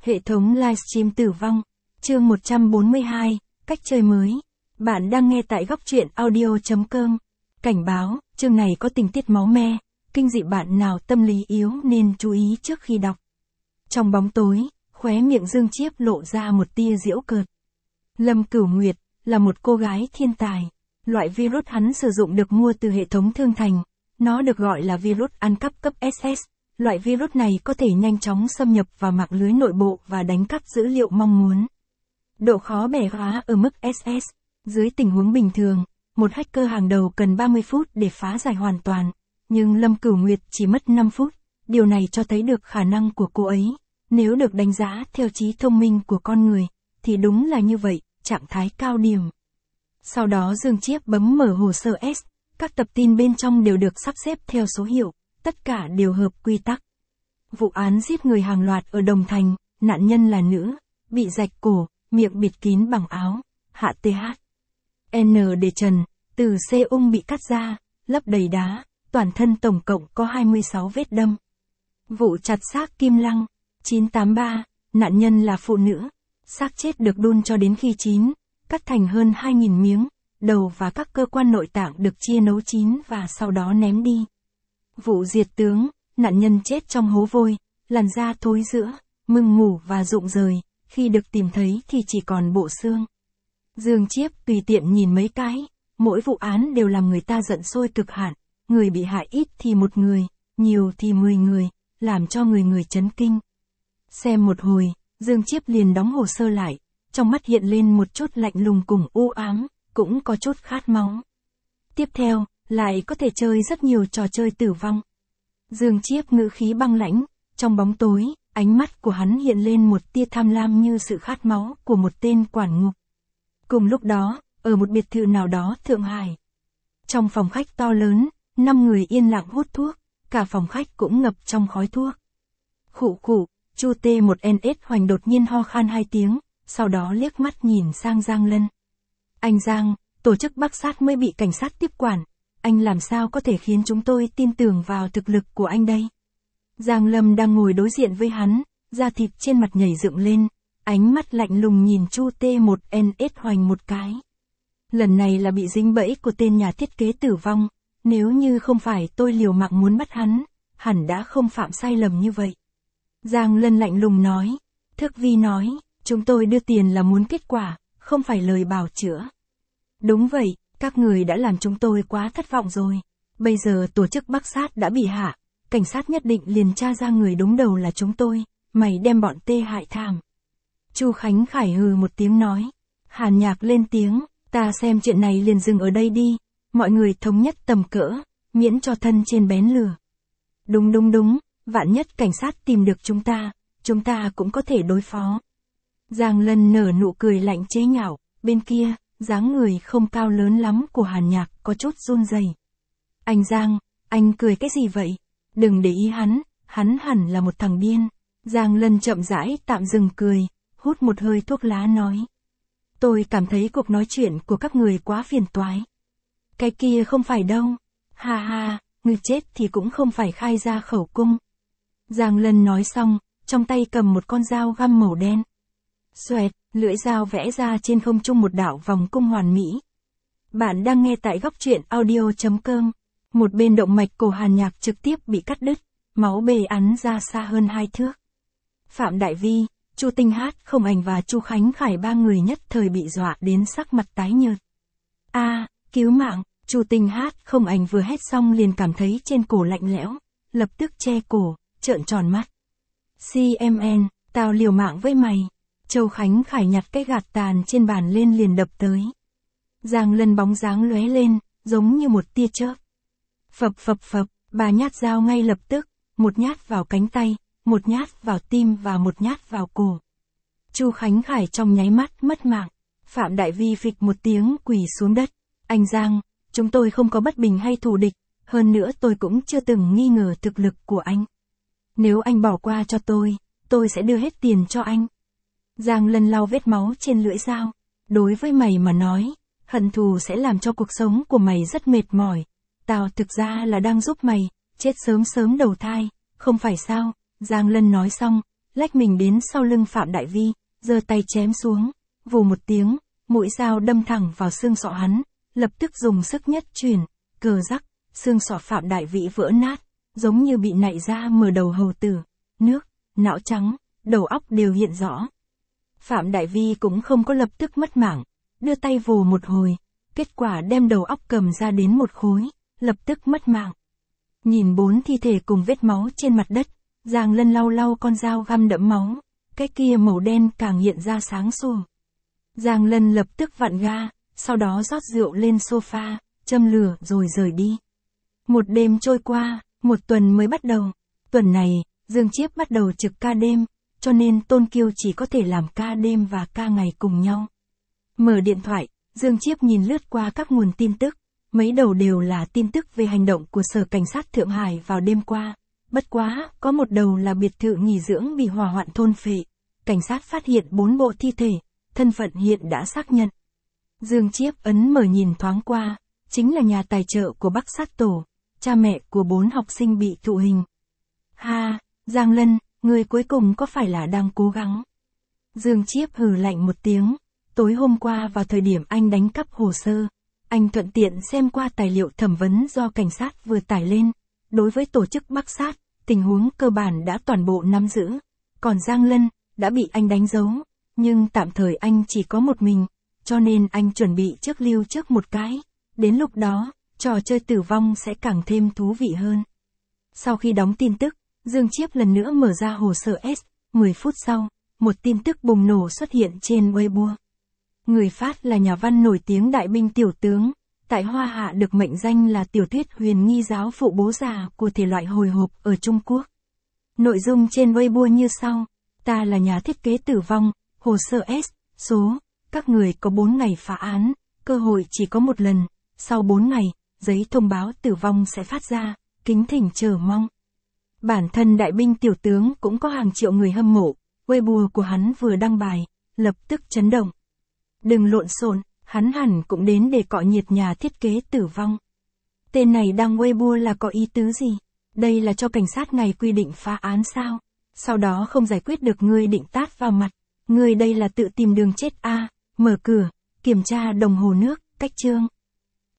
Hệ thống livestream tử vong. Chương 142, cách chơi mới. Bạn đang nghe tại góc truyện audio.com. Cảnh báo, chương này có tình tiết máu me, kinh dị, bạn nào tâm lý yếu nên chú ý trước khi đọc. Trong bóng tối, khóe miệng Dương Chiếp lộ ra một tia giễu cợt. Lâm Cửu Nguyệt là một cô gái thiên tài. Loại virus hắn sử dụng được mua từ hệ thống thương thành. Nó được gọi là virus ăn cắp cấp SS. Loại virus này có thể nhanh chóng xâm nhập vào mạng lưới nội bộ và đánh cắp dữ liệu mong muốn. Độ khó bẻ khóa ở mức SS. Dưới tình huống bình thường, một hacker hàng đầu cần 30 phút để phá giải hoàn toàn. Nhưng Lâm Cửu Nguyệt chỉ mất 5 phút. Điều này cho thấy được khả năng của cô ấy. Nếu được đánh giá theo trí thông minh của con người, thì đúng là như vậy, trạng thái cao điểm. Sau đó Dương Chiếp bấm mở hồ sơ S. Các tập tin bên trong đều được sắp xếp theo số hiệu, tất cả đều hợp quy tắc. Vụ án giết người hàng loạt ở Đồng Thành, nạn nhân là nữ, bị rạch cổ, miệng bịt kín bằng áo, hạ TH. N để trần, từ C ung bị cắt ra, lấp đầy đá, toàn thân tổng cộng có 26 vết đâm. Vụ chặt xác Kim Lăng, 983, nạn nhân là phụ nữ, xác chết được đun cho đến khi chín, cắt thành hơn 2.000 miếng, đầu và các cơ quan nội tạng được chia nấu chín và sau đó ném đi. Vụ diệt tướng, nạn nhân chết trong hố vôi, làn da thối rữa, mưng mủ và rụng rời, khi được tìm thấy thì chỉ còn bộ xương. Dương Chiếp tùy tiện nhìn mấy cái, mỗi vụ án đều làm người ta giận sôi cực hạn, người bị hại ít thì một người, nhiều thì 10 người, làm cho người chấn kinh. Xem một hồi, Dương Chiếp liền đóng hồ sơ lại, trong mắt hiện lên một chút lạnh lùng cùng u ám, cũng có chút khát máu. Tiếp theo, lại có thể chơi rất nhiều trò chơi tử vong. Dương Chiếp ngữ khí băng lãnh, trong bóng tối, ánh mắt của hắn hiện lên một tia tham lam như sự khát máu của một tên quản ngục. Cùng lúc đó, ở một biệt thự nào đó Thượng Hải. Trong phòng khách to lớn, 5 người yên lặng hút thuốc, cả phòng khách cũng ngập trong khói thuốc. Khụ khụ, Chu T1NS Hoành đột nhiên ho khan 2 tiếng, sau đó liếc mắt nhìn sang Giang Lân. Anh Giang, tổ chức Bắc Sát mới bị cảnh sát tiếp quản, anh làm sao có thể khiến chúng tôi tin tưởng vào thực lực của anh đây? Giang Lâm đang ngồi đối diện với hắn, da thịt trên mặt nhảy dựng lên, ánh mắt lạnh lùng nhìn Chu T1NS Hoành một cái. Lần này là bị dính bẫy của tên nhà thiết kế tử vong, nếu như không phải tôi liều mạng muốn bắt hắn, hẳn đã không phạm sai lầm như vậy. Giang Lân lạnh lùng nói, Thước Vi nói, chúng tôi đưa tiền là muốn kết quả, không phải lời bào chữa. Đúng vậy, các người đã làm chúng tôi quá thất vọng rồi. Bây giờ tổ chức Bắc Sát đã bị hạ, cảnh sát nhất định liền tra ra người đúng đầu là chúng tôi, mày đem bọn tê hại thảm. Chu Khánh Khải hừ một tiếng nói. Hàn Nhạc lên tiếng, ta xem chuyện này liền dừng ở đây đi, mọi người thống nhất tầm cỡ, miễn cho thân trên bén lửa. Đúng, vạn nhất cảnh sát tìm được chúng ta cũng có thể đối phó. Giang Lân nở nụ cười lạnh chế nhạo, bên kia, dáng người không cao lớn lắm của Hàn Nhạc có chút run rẩy. Anh Giang, anh cười cái gì vậy? Đừng để ý hắn hẳn là một thằng điên. Giang Lân chậm rãi tạm dừng cười, hút một hơi thuốc lá nói. Tôi cảm thấy cuộc nói chuyện của các người quá phiền toái. Cái kia không phải đâu. Ha, người chết thì cũng không phải khai ra khẩu cung. Giang Lân nói xong, trong tay cầm một con dao găm màu đen. Xoẹt, lưỡi dao vẽ ra trên không trung một đạo vòng cung hoàn mỹ. Bạn đang nghe tại góc truyện audio.com. Một bên động mạch cổ Hàn Nhạc trực tiếp bị cắt đứt, máu bê ắn ra xa hơn 2 thước. Phạm Đại Vi, Chu Tinh Hát Không Ảnh và Chu Khánh Khải ba người nhất thời bị dọa đến sắc mặt tái nhợt. Cứu mạng! Chu Tinh Hát Không Ảnh vừa hét xong liền cảm thấy trên cổ lạnh lẽo, lập tức che cổ, trợn tròn mắt. CMN, tao liều mạng với mày. Châu Khánh Khải nhặt cái gạt tàn trên bàn lên liền đập tới. Giang Lân bóng dáng lóe lên, giống như một tia chớp. Phập, 3 nhát dao ngay lập tức, một nhát vào cánh tay, một nhát vào tim và một nhát vào cổ. Chu Khánh Khải trong nháy mắt mất mạng. Phạm Đại Vi phịch một tiếng quỳ xuống đất. Anh Giang, chúng tôi không có bất bình hay thù địch, hơn nữa tôi cũng chưa từng nghi ngờ thực lực của anh. Nếu anh bỏ qua cho tôi sẽ đưa hết tiền cho anh. Giang Lân lau vết máu trên lưỡi dao. Đối với mày mà nói, hận thù sẽ làm cho cuộc sống của mày rất mệt mỏi. Tao thực ra là đang giúp mày, chết sớm đầu thai, không phải sao? Giang Lân nói xong, lách mình đến sau lưng Phạm Đại Vi, giơ tay chém xuống, vù một tiếng, mũi dao đâm thẳng vào xương sọ hắn, lập tức dùng sức nhất chuyển, cờ rắc, xương sọ Phạm Đại Vĩ vỡ nát, giống như bị nạy ra mở đầu hầu tử, nước, não trắng, đầu óc đều hiện rõ. Phạm Đại Vi cũng không có lập tức mất mạng, đưa tay vồ một hồi, kết quả đem đầu óc cầm ra đến một khối, lập tức mất mạng. Nhìn 4 thi thể cùng vết máu trên mặt đất, Giang Lân lau lau con dao găm đẫm máu, cái kia màu đen càng hiện ra sáng sủa. Giang Lân lập tức vặn ga, sau đó rót rượu lên sofa, châm lửa rồi rời đi. Một đêm trôi qua, một tuần mới bắt đầu. Tuần này, Dương Chiếp bắt đầu trực ca đêm, cho nên Tôn Kiêu chỉ có thể làm ca đêm và ca ngày cùng nhau. Mở điện thoại, Dương Chiếp nhìn lướt qua các nguồn tin tức, mấy đầu đều là tin tức về hành động của Sở Cảnh sát Thượng Hải vào đêm qua. Bất quá, có một đầu là biệt thự nghỉ dưỡng bị hỏa hoạn thôn phệ. Cảnh sát phát hiện 4 bộ thi thể, thân phận hiện đã xác nhận. Dương Chiếp ấn mở nhìn thoáng qua, chính là nhà tài trợ của Bắc Sát Tổ, cha mẹ của 4 học sinh bị thụ hình. Ha, Giang Lân, người cuối cùng có phải là đang cố gắng? Dương Chiếp hừ lạnh một tiếng, tối hôm qua vào thời điểm anh đánh cắp hồ sơ, anh thuận tiện xem qua tài liệu thẩm vấn do cảnh sát vừa tải lên. Đối với tổ chức Bắc Sát, tình huống cơ bản đã toàn bộ nắm giữ. Còn Giang Lân, đã bị anh đánh dấu, nhưng tạm thời anh chỉ có một mình, cho nên anh chuẩn bị trước lưu trước một cái. Đến lúc đó, trò chơi tử vong sẽ càng thêm thú vị hơn. Sau khi đóng tin tức, Dương Chiếp lần nữa mở ra hồ sơ S. 10 phút sau, một tin tức bùng nổ xuất hiện trên Weibo. Người phát là nhà văn nổi tiếng Đại Binh Tiểu Tướng, tại Hoa Hạ được mệnh danh là tiểu thuyết huyền nghi giáo phụ bố già của thể loại hồi hộp ở Trung Quốc. Nội dung trên Weibo như sau: ta là nhà thiết kế tử vong, hồ sơ S, số, các người có 4 ngày phá án, cơ hội chỉ có một lần, sau 4 ngày, giấy thông báo tử vong sẽ phát ra, kính thỉnh chờ mong. Bản thân Đại Binh Tiểu Tướng cũng có hàng triệu người hâm mộ, Weibo của hắn vừa đăng bài, lập tức chấn động. Đừng lộn xộn, hắn hẳn cũng đến để cọ nhiệt nhà thiết kế tử vong. Tên này đăng Weibo là có ý tứ gì? Đây là cho cảnh sát ngày quy định phá án sao? Sau đó không giải quyết được ngươi định tát vào mặt. Ngươi đây là tự tìm đường chết a. Mở cửa, kiểm tra đồng hồ nước, cách chương.